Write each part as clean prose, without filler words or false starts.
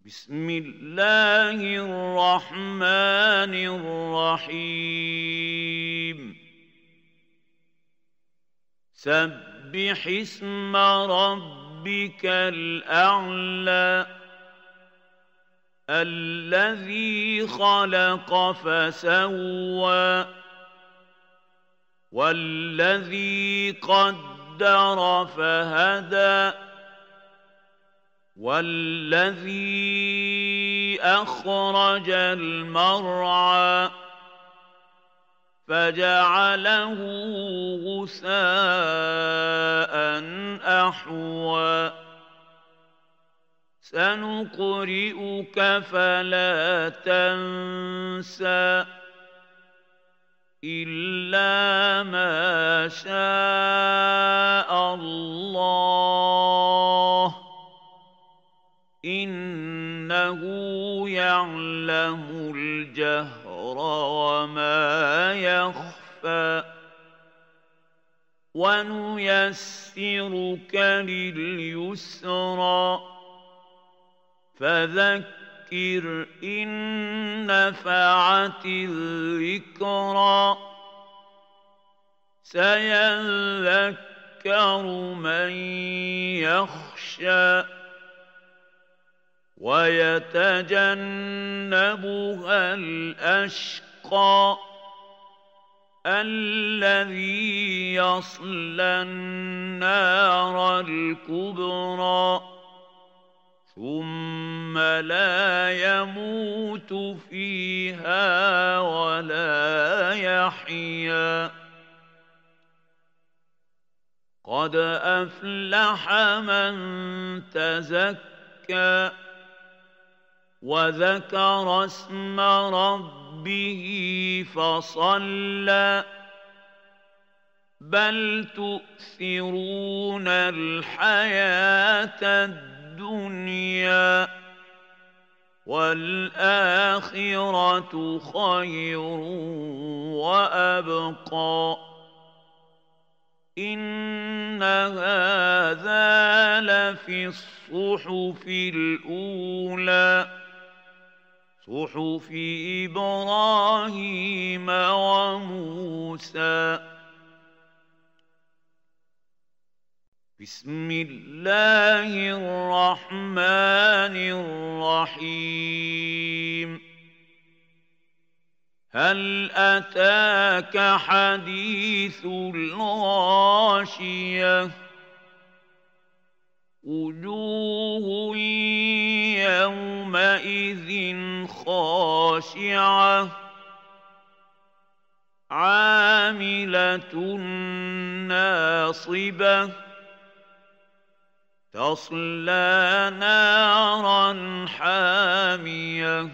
بسم الله الرحمن الرحيم سبح اسم ربك الأعلى الذي خلق فسوى والذي قدر فهدى والذي أخرج المرعى فجعله غثاء أحوى سنقرئك فلا تنسى إلا ما شاء الله إنه يعلم الجهر وما يخفى ونيسرك لليسرى فذكر إن نفعت الذكرى سيذكر من يخشى ويتجنبها الأشقى الذي يصلى النار الكبرى ثم لا يموت فيها ولا يحيا قد أفلح من تزكى وذكر اسم ربه فصلى بل تؤثرون الحياة الدنيا والآخرة خير وأبقى إن هذا لفي الصحف الأولى صحف إبراهيم وموسى بسم الله الرحمن الرحيم هل أتاك حديث الغاشية وجوه يومئذ خاشعة عاملة ناصبة تصلى نارا حامية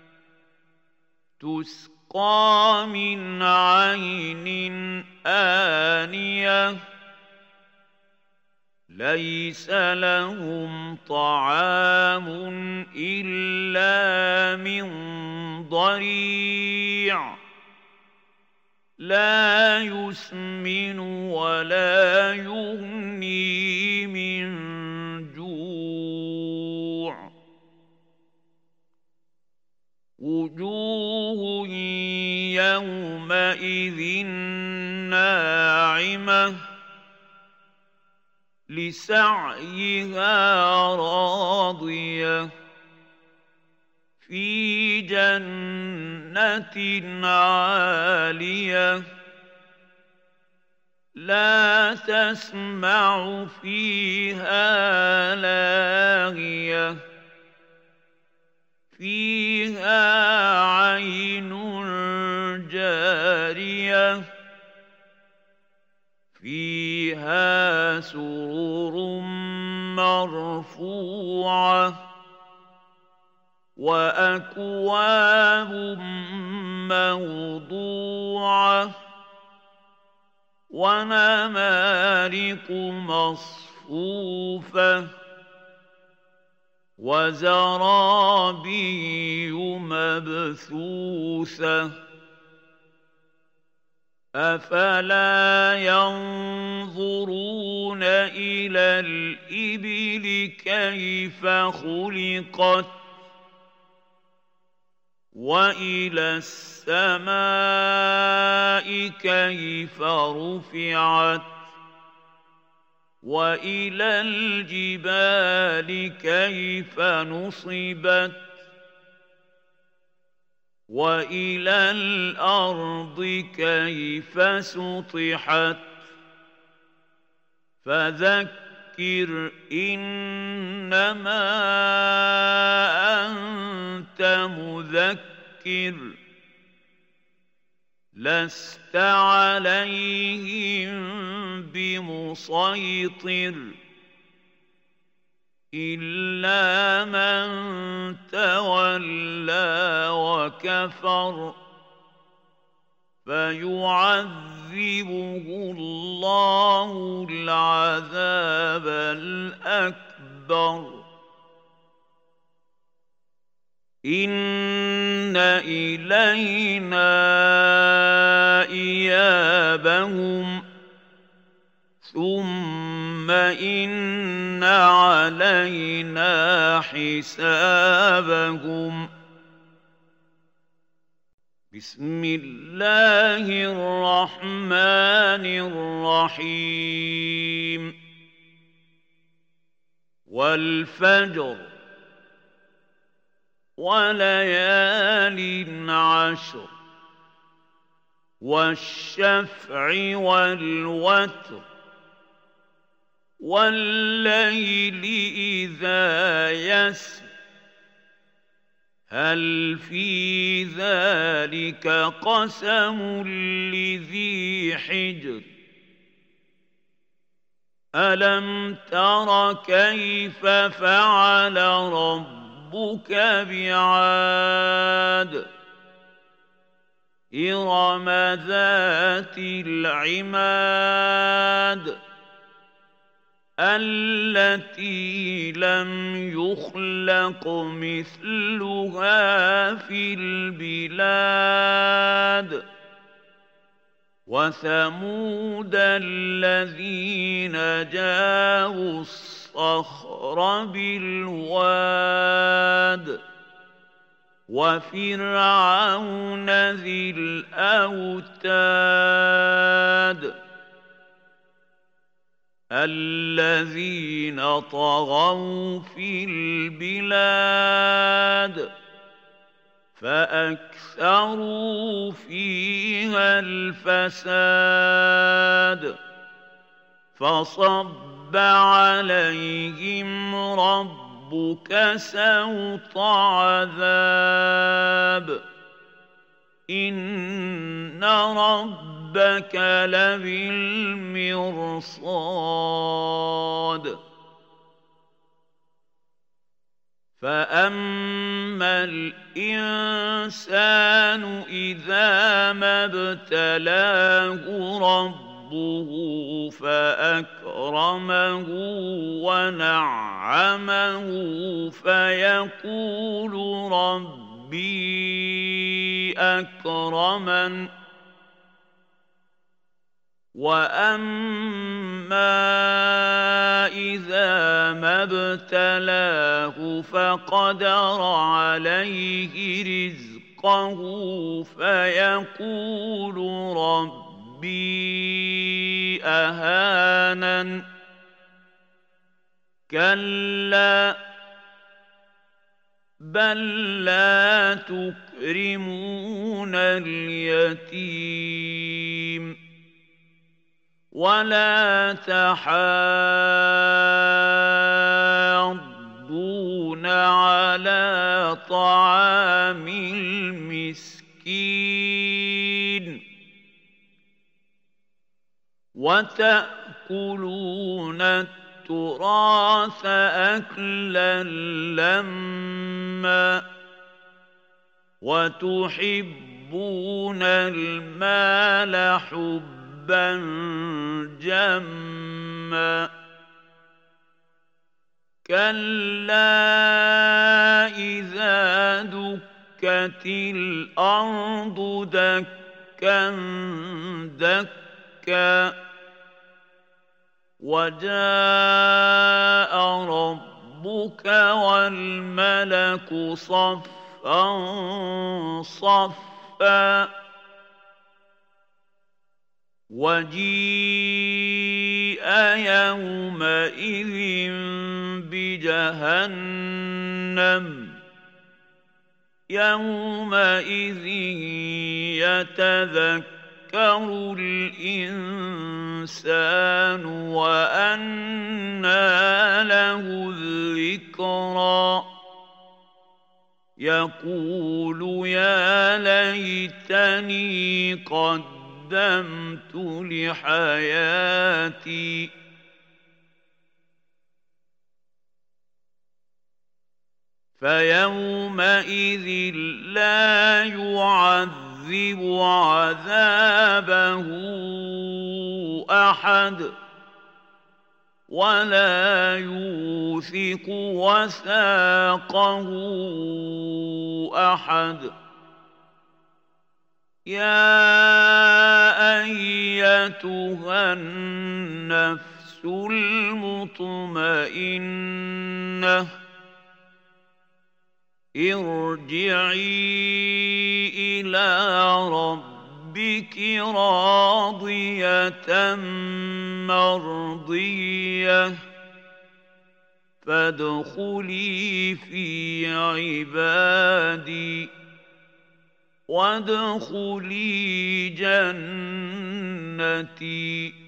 تسقى من عين آنية ليس لهم طعام إلا من ضريع لا يسمن ولا يغني من جوع وجوه يومئذ ناعمة لسعيها راضية في جنة عالية لا تسمع فيها لاغية فيها عين جارية فيها سرر مرفوعة وأكواب موضوعة ونمارق مصفوفة وزرابي مبثوثة أفلا ينظرون إلى الإبل كيف خلقت وإلى السماء كيف رفعت وإلى الجبال كيف نصبت وإلى الأرض كيف سطحت فذكر إنما أنت مذكر لست عليهم بمسيطر إلا من تولى وكفر فيعذبه الله العذاب الأكبر إن إلينا إيابهم ثم إن علينا حسابهم بسم الله الرحمن الرحيم والفجر وليال عشر والشفع والوتر والليل إذا يسر هل في ذلك قسم لذي حجر ألم تر كيف فعل ربك بعاد إرم ذات العماد التي لم يخلق مثلها في البلاد وثمود الذين جابوا الصخر بالواد وفرعون ذي الأوتاد الذين طغوا في البلاد فأكثروا فيها الفساد فصب عليهم ربك سوط عذاب إن ربك لبالمرصاد فأما الإنسان إذا ما ابتلاه ربه فأكرمه ونعمه فيقول ربي أكرمن وأما إذا ما ابتلاه فقدر عليه رزقه فيقول ربي أهانن كلا بل لا تكرمون اليتيم ولا تحاضون على طعام المسكين وتأكلون التراث أكلا لما وتحبون المال حبا جما كلا إذا دكت الأرض دكا دكا وجاء ربك والملك صفا صفا وجيء يومئذ بجهنم يومئذ يتذكر الإنسان وأنى له الذكرى يقول يا ليتني قدمت لحياتي فيومئذ لا يعذب عذابه أحد ولا يوثق وثاقه أحد يا أيتها النفس المطمئنة ارجعي إلى ربك راضية مرضية فادخلي في عبادي وادخلي جنتي